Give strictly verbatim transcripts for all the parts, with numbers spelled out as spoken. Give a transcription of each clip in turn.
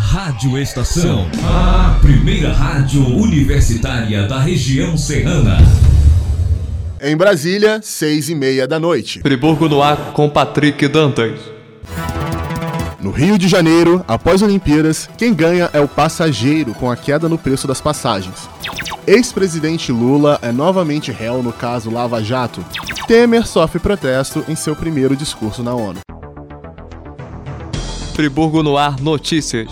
Rádio Estação, a primeira rádio universitária da região serrana. Em Brasília, seis e meia da noite. Friburgo no ar com Patrick Dantas. No Rio de Janeiro, após Olimpíadas, quem ganha é o passageiro com a queda no preço das passagens. Ex-presidente Lula é novamente réu no caso Lava Jato. Temer sofre protesto em seu primeiro discurso na ONU. Friburgo no ar notícias.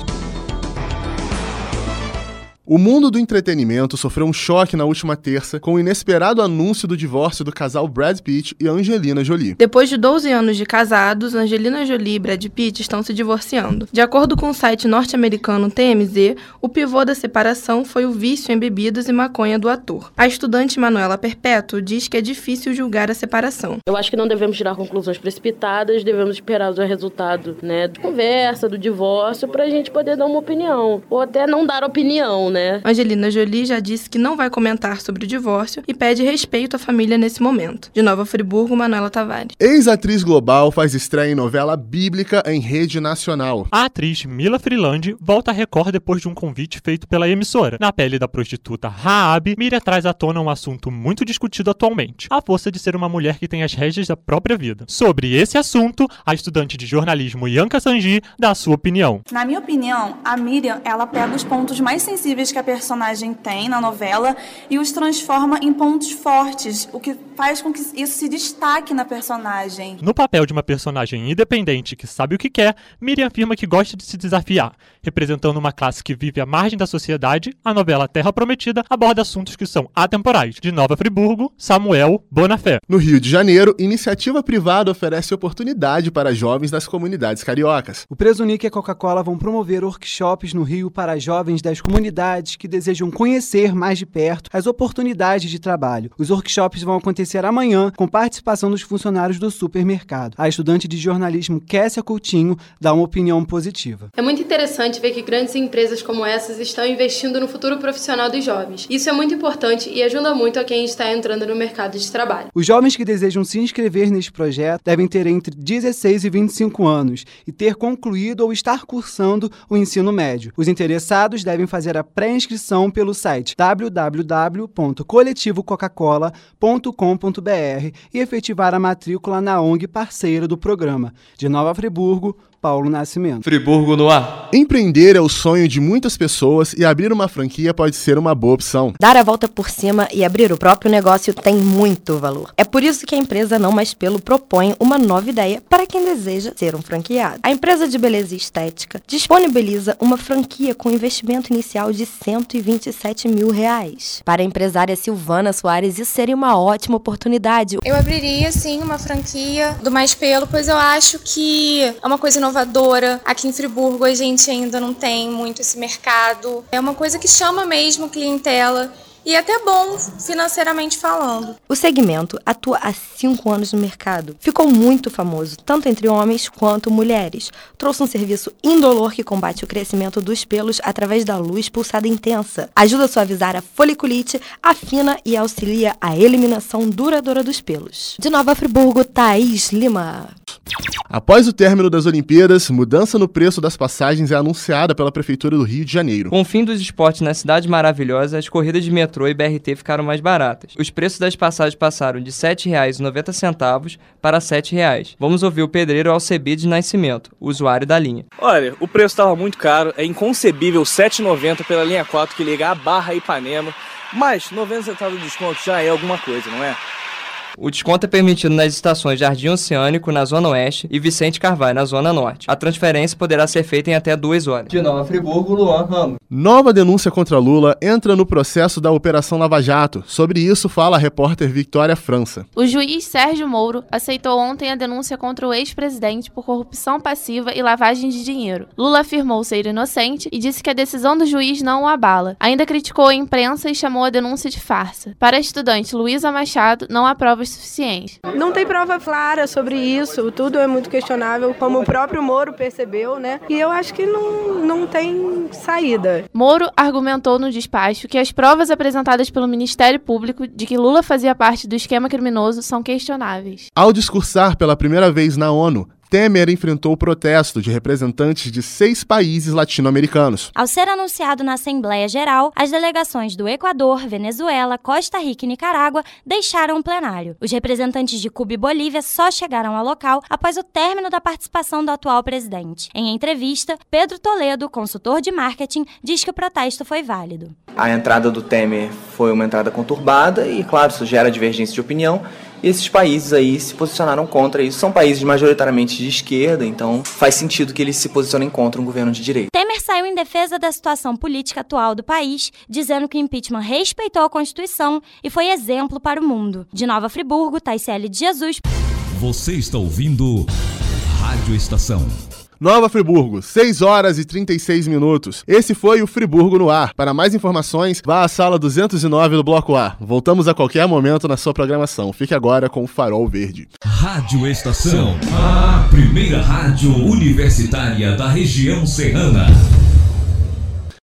O mundo do entretenimento sofreu um choque na última terça com o inesperado anúncio do divórcio do casal Brad Pitt e Angelina Jolie. Depois de doze anos de casados, Angelina Jolie e Brad Pitt estão se divorciando. De acordo com o site norte-americano T M Z, o pivô da separação foi o vício em bebidas e maconha do ator. A estudante Manuela Perpétuo diz que é difícil julgar a separação. Eu acho que não devemos tirar conclusões precipitadas, devemos esperar o resultado, né, da conversa, do divórcio, para a gente poder dar uma opinião, ou até não dar opinião, né? Angelina Jolie já disse que não vai comentar sobre o divórcio e pede respeito à família nesse momento. De Nova Friburgo, Manuela Tavares. Ex-atriz global faz estreia em novela bíblica em rede nacional. A atriz Mila Freeland volta à Record depois de um convite feito pela emissora. Na pele da prostituta Raab, Miriam traz à tona um assunto muito discutido atualmente: a força de ser uma mulher que tem as rédeas da própria vida. Sobre esse assunto, a estudante de jornalismo Yanka Sanji dá a sua opinião. Na minha opinião, a Miriam, ela pega os pontos mais sensíveis que a personagem tem na novela e os transforma em pontos fortes, o que faz com que isso se destaque na personagem. No papel de uma personagem independente que sabe o que quer, Miriam afirma que gosta de se desafiar. Representando uma classe que vive à margem da sociedade, a novela Terra Prometida aborda assuntos que são atemporais. De Nova Friburgo, Samuel Bonafé. No Rio de Janeiro, iniciativa privada oferece oportunidade para jovens das comunidades cariocas. O Presunic e a Coca-Cola vão promover workshops no Rio para jovens das comunidades que desejam conhecer mais de perto as oportunidades de trabalho. Os workshops vão acontecer amanhã com participação dos funcionários do supermercado. A estudante de jornalismo Kessia Coutinho dá uma opinião positiva. É muito interessante ver que grandes empresas como essas estão investindo no futuro profissional dos jovens. Isso é muito importante e ajuda muito a quem está entrando no mercado de trabalho. Os jovens que desejam se inscrever neste projeto devem ter entre dezesseis e vinte e cinco anos e ter concluído ou estar cursando o ensino médio. Os interessados devem fazer a pré-inscrição pelo site w w w ponto coletivo coca cola ponto com ponto b r e efetivar a matrícula na O N G parceira do programa. De Nova Friburgo, Paulo Nascimento. Friburgo no ar. Empreender é o sonho de muitas pessoas e abrir uma franquia pode ser uma boa opção. Dar a volta por cima e abrir o próprio negócio tem muito valor. É por isso que a empresa Não Mais Pelo propõe uma nova ideia para quem deseja ser um franqueado. A empresa de beleza e estética disponibiliza uma franquia com investimento inicial de cento e vinte e sete mil reais. Para a empresária Silvana Soares, isso seria uma ótima oportunidade. Eu abriria, sim, uma franquia do Mais Pelo, pois eu acho que é uma coisa inovadora. Aqui em Friburgo a gente ainda não tem muito esse mercado. É uma coisa que chama mesmo clientela e é até bom financeiramente falando. O segmento atua há cinco anos no mercado. Ficou muito famoso, tanto entre homens quanto mulheres. Trouxe um serviço indolor que combate o crescimento dos pelos através da luz pulsada intensa. Ajuda a suavizar a foliculite, afina e auxilia a eliminação duradoura dos pelos. De Nova Friburgo, Thaís Lima. Após o término das Olimpíadas, mudança no preço das passagens é anunciada pela Prefeitura do Rio de Janeiro. Com o fim dos esportes na cidade maravilhosa, as corridas de metrô e B R T ficaram mais baratas. Os preços das passagens passaram de sete reais e noventa centavos para sete reais. Vamos ouvir o pedreiro Alcebides Nascimento, usuário da linha. Olha, o preço estava muito caro, é inconcebível sete reais e noventa centavos pela linha quatro que liga a Barra a Ipanema, mas noventa centavos de desconto já é alguma coisa, não é? O desconto é permitido nas estações Jardim Oceânico, na Zona Oeste, e Vicente Carvalho, na Zona Norte. A transferência poderá ser feita em até duas horas. De Nova Friburgo, Luan Ramos. Nova denúncia contra Lula entra no processo da Operação Lava Jato. Sobre isso fala a repórter Victoria França. O juiz Sérgio Moro aceitou ontem a denúncia contra o ex-presidente por corrupção passiva e lavagem de dinheiro. Lula afirmou ser inocente e disse que a decisão do juiz não o abala. Ainda criticou a imprensa e chamou a denúncia de farsa. Para a estudante Luísa Machado, não há provas suficientes. Não tem prova clara sobre isso, tudo é muito questionável, como o próprio Moro percebeu, né? E eu acho que não, não tem saída. Moro argumentou no despacho que as provas apresentadas pelo Ministério Público de que Lula fazia parte do esquema criminoso são questionáveis. Ao discursar pela primeira vez na ONU, Temer enfrentou o protesto de representantes de seis países latino-americanos. Ao ser anunciado na Assembleia Geral, as delegações do Equador, Venezuela, Costa Rica e Nicarágua deixaram o plenário. Os representantes de Cuba e Bolívia só chegaram ao local após o término da participação do atual presidente. Em entrevista, Pedro Toledo, consultor de marketing, diz que o protesto foi válido. A entrada do Temer foi uma entrada conturbada e, claro, isso gera divergência de opinião. E esses países aí se posicionaram contra isso. São países majoritariamente de esquerda, então faz sentido que eles se posicionem contra um governo de direita. Temer saiu em defesa da situação política atual do país, dizendo que o impeachment respeitou a Constituição e foi exemplo para o mundo. De Nova Friburgo, Taiciele de Jesus. Você está ouvindo Rádio Estação. Nova Friburgo, seis horas e trinta e seis minutos. Esse foi o Friburgo no Ar. Para mais informações, vá à sala duzentos e nove do Bloco A. Voltamos a qualquer momento na sua programação. Fique agora com o Farol Verde. Rádio Estação, a primeira rádio universitária da região serrana.